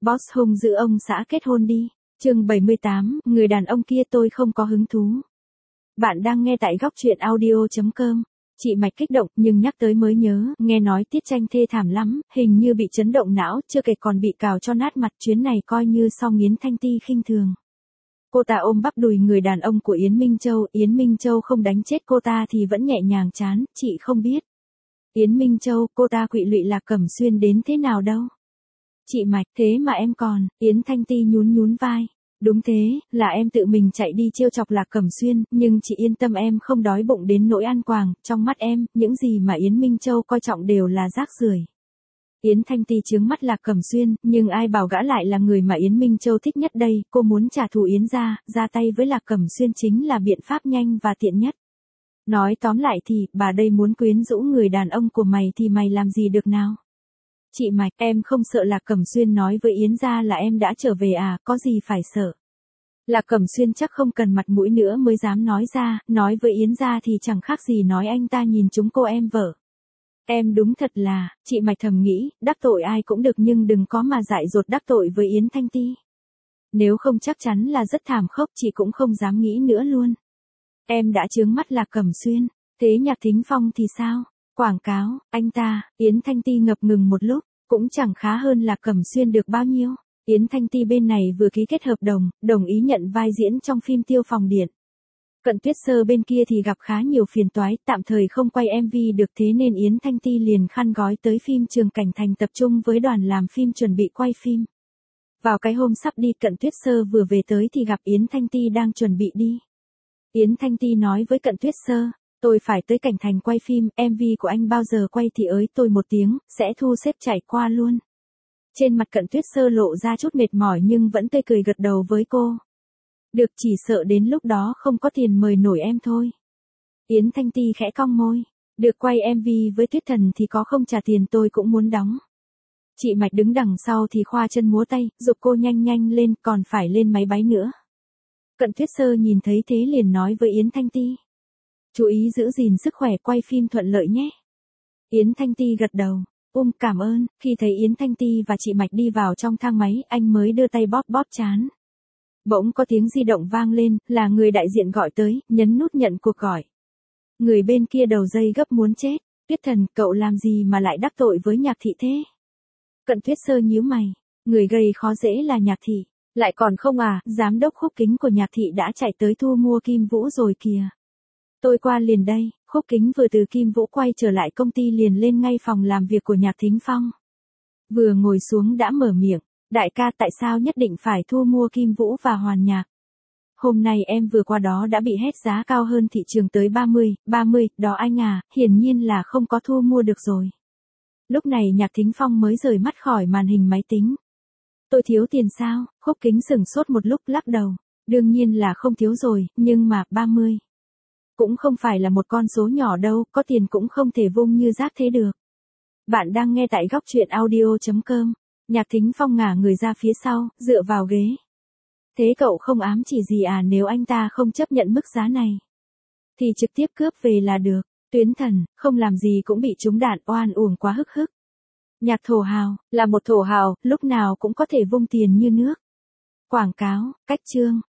Boss hung dữ ông xã kết hôn đi. Chương 78, người đàn ông kia tôi không có hứng thú. Bạn đang nghe tại góc truyện audio.com. Chị Mạch kích động nhưng nhắc tới mới nhớ, nghe nói Tiết Tranh thê thảm lắm, hình như bị chấn động não, chưa kể còn bị cào cho nát mặt, chuyến này coi như xong Yến Thanh Ti khinh thường. Cô ta ôm bắp đùi người đàn ông của Yến Minh Châu, Yến Minh Châu không đánh chết cô ta thì vẫn nhẹ nhàng chán, chị không biết. Yến Minh Châu, cô ta quỵ lụy Lạc Cẩm Xuyên đến thế nào đâu. Chị Mạch, thế mà em còn, Yến Thanh Ti nhún nhún vai. Đúng thế, là em tự mình chạy đi trêu chọc Lạc Cẩm Xuyên, nhưng chị yên tâm em không đói bụng đến nỗi ăn quàng, trong mắt em, những gì mà Yến Minh Châu coi trọng đều là rác rưởi. Yến Thanh Ti trướng mắt Lạc Cẩm Xuyên, nhưng ai bảo gã lại là người mà Yến Minh Châu thích nhất đây, cô muốn trả thù Yến ra tay với Lạc Cẩm Xuyên chính là biện pháp nhanh và tiện nhất. Nói tóm lại thì, bà đây muốn quyến rũ người đàn ông của mày thì mày làm gì được nào? Chị Mạch, em không sợ Lạc Cẩm Xuyên nói với Yến gia là em đã trở về à, có gì phải sợ. Lạc Cẩm Xuyên chắc không cần mặt mũi nữa mới dám nói ra, nói với Yến gia thì chẳng khác gì nói anh ta nhìn chúng cô em vợ. Em đúng thật là, chị Mạch thầm nghĩ, đắc tội ai cũng được nhưng đừng có mà dại dột đắc tội với Yến Thanh Ti. Nếu không chắc chắn là rất thảm khốc, chị cũng không dám nghĩ nữa luôn. Em đã chướng mắt Lạc Cẩm Xuyên, thế Nhạc Thính Phong thì sao? Quảng cáo, anh ta, Yến Thanh Ti ngập ngừng một lúc, cũng chẳng khá hơn Lạc Cẩm Xuyên được bao nhiêu. Yến Thanh Ti bên này vừa ký kết hợp đồng, đồng ý nhận vai diễn trong phim Tiêu Phòng Điện. Cận Tuyết Sơ bên kia thì gặp khá nhiều phiền toái, tạm thời không quay MV được thế nên Yến Thanh Ti liền khăn gói tới phim Trường Cảnh Thành tập trung với đoàn làm phim chuẩn bị quay phim. Vào cái hôm sắp đi Cận Tuyết Sơ vừa về tới thì gặp Yến Thanh Ti đang chuẩn bị đi. Yến Thanh Ti nói với Cận Tuyết Sơ, tôi phải tới Cảnh Thành quay phim, MV của anh bao giờ quay thì ới tôi một tiếng, sẽ thu xếp chạy qua luôn. Trên mặt Cận Tuyết Sơ lộ ra chút mệt mỏi nhưng vẫn tươi cười gật đầu với cô. Được, chỉ sợ đến lúc đó không có tiền mời nổi em thôi. Yến Thanh Ti khẽ cong môi. Được, quay MV với Tuyết Thần thì có không trả tiền tôi cũng muốn đóng. Chị Mạch đứng đằng sau thì khoa chân múa tay, giục cô nhanh nhanh lên, còn phải lên máy bay nữa. Cận Tuyết Sơ nhìn thấy thế liền nói với Yến Thanh Ti. Chú ý giữ gìn sức khỏe, quay phim thuận lợi nhé. Yến Thanh Ti gật đầu. Cảm ơn. Khi thấy Yến Thanh Ti và chị Mạch đi vào trong thang máy, anh mới đưa tay bóp bóp trán. Bỗng có tiếng di động vang lên, là người đại diện gọi tới, nhấn nút nhận cuộc gọi. Người bên kia đầu dây gấp muốn chết. Tuyết Thần, cậu làm gì mà lại đắc tội với Nhạc Thị thế? Cận Tuyết Sơ nhíu mày. Người gây khó dễ là Nhạc Thị. Lại còn không à, giám đốc Khúc Kính của Nhạc Thị đã chạy tới thu mua Kim Vũ rồi kìa. Tôi qua liền đây. Khúc Kính vừa từ Kim Vũ quay trở lại công ty liền lên ngay phòng làm việc của Nhạc Thính Phong. Vừa ngồi xuống đã mở miệng. Đại ca, tại sao nhất định phải thu mua Kim Vũ và Hoàn Nhạc? Hôm nay em vừa qua đó đã bị hét giá cao hơn thị trường tới 30, đó anh à, hiển nhiên là không có thu mua được rồi. Lúc này Nhạc Thính Phong mới rời mắt khỏi màn hình máy tính. Tôi thiếu tiền sao? Khúc Kính sửng sốt một lúc lắc đầu. Đương nhiên là không thiếu rồi, nhưng mà 30. Cũng không phải là một con số nhỏ đâu, có tiền cũng không thể vung như rác thế được. Bạn đang nghe tại góc truyện audio.com. Nhạc Thính Phong ngả người ra phía sau, dựa vào ghế. Thế cậu không ám chỉ gì à, nếu anh ta không chấp nhận mức giá này thì trực tiếp cướp về là được. Tuyến Thần, không làm gì cũng bị trúng đạn, oan uổng quá hức hức. Nhạc thổ hào, là một thổ hào, lúc nào cũng có thể vung tiền như nước. Quảng cáo, cách chương,